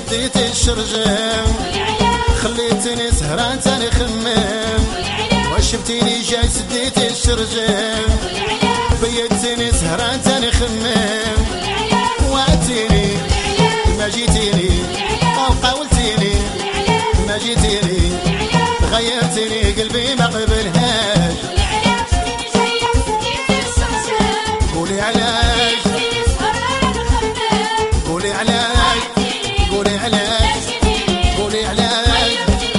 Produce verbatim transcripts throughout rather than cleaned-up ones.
سديت الشرجم خليتني سهران تاني خمم وشفتيني جاي سديت الشرجم بيتني سهران تاني خمم وعدتيني ما جيتيني او قاولتيني ما جيتيني غيرتني قلبي ما قبلهاش قولي علاش قولي علاش قولي علاش قولي علاش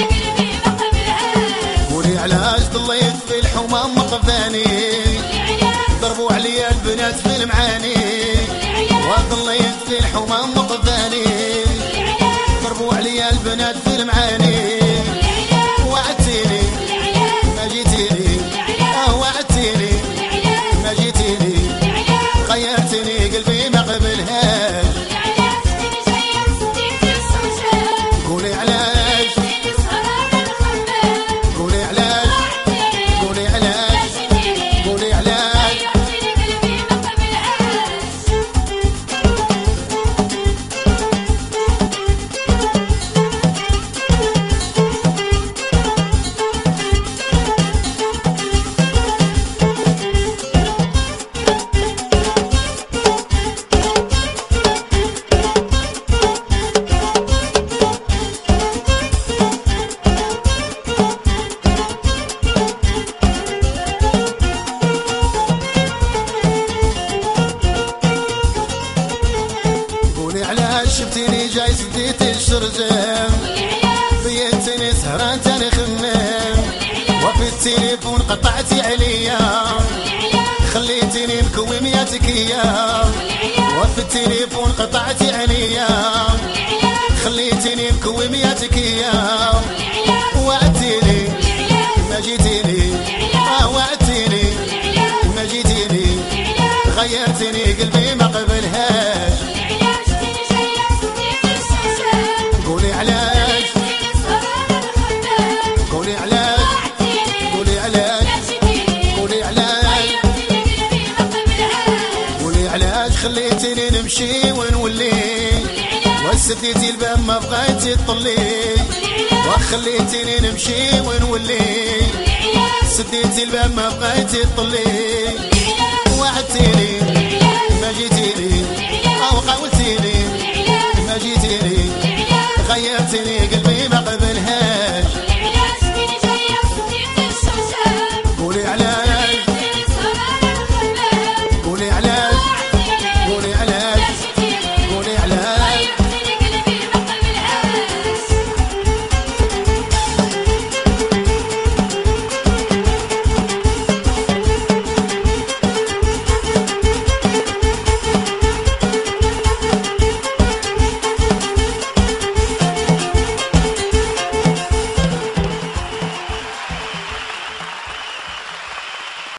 قولي علاش ضليت في الحمام مقفاني ضربوا عليا البنات في المعاني وضليت في الحمام مقفاني ضربوا عليا البنات في المعاني وعدتيني ما جيتيني اه وعدتيني ما جيتيني غيرتني قلبي ما قبلهاش قولي علاش قولي علاش قولي علاش قولي علاش شفتيني جاي سديت الشرجم بيتني سهران تاني خمم وفي التليفون قطعتي عليا خليتيني مكوي مياتك ايام وفي التليفون قطعتي عليا خليتيني مكوي مياتك ايام وعدتيني ما جيتيني اه وعدتيني ما جيتيني غيرتني قلبي ما قبلهاش قولي علاش قولي علاش قولي علاش قولي علاش قولي علاش خليتني نمشي ونولي وسديتي الباب ما بغيتي تطلي وخليتني نمشي ونولي سديتي الباب ما بغيتي تطلي وعدتيني ما جيتيني او قاولتيني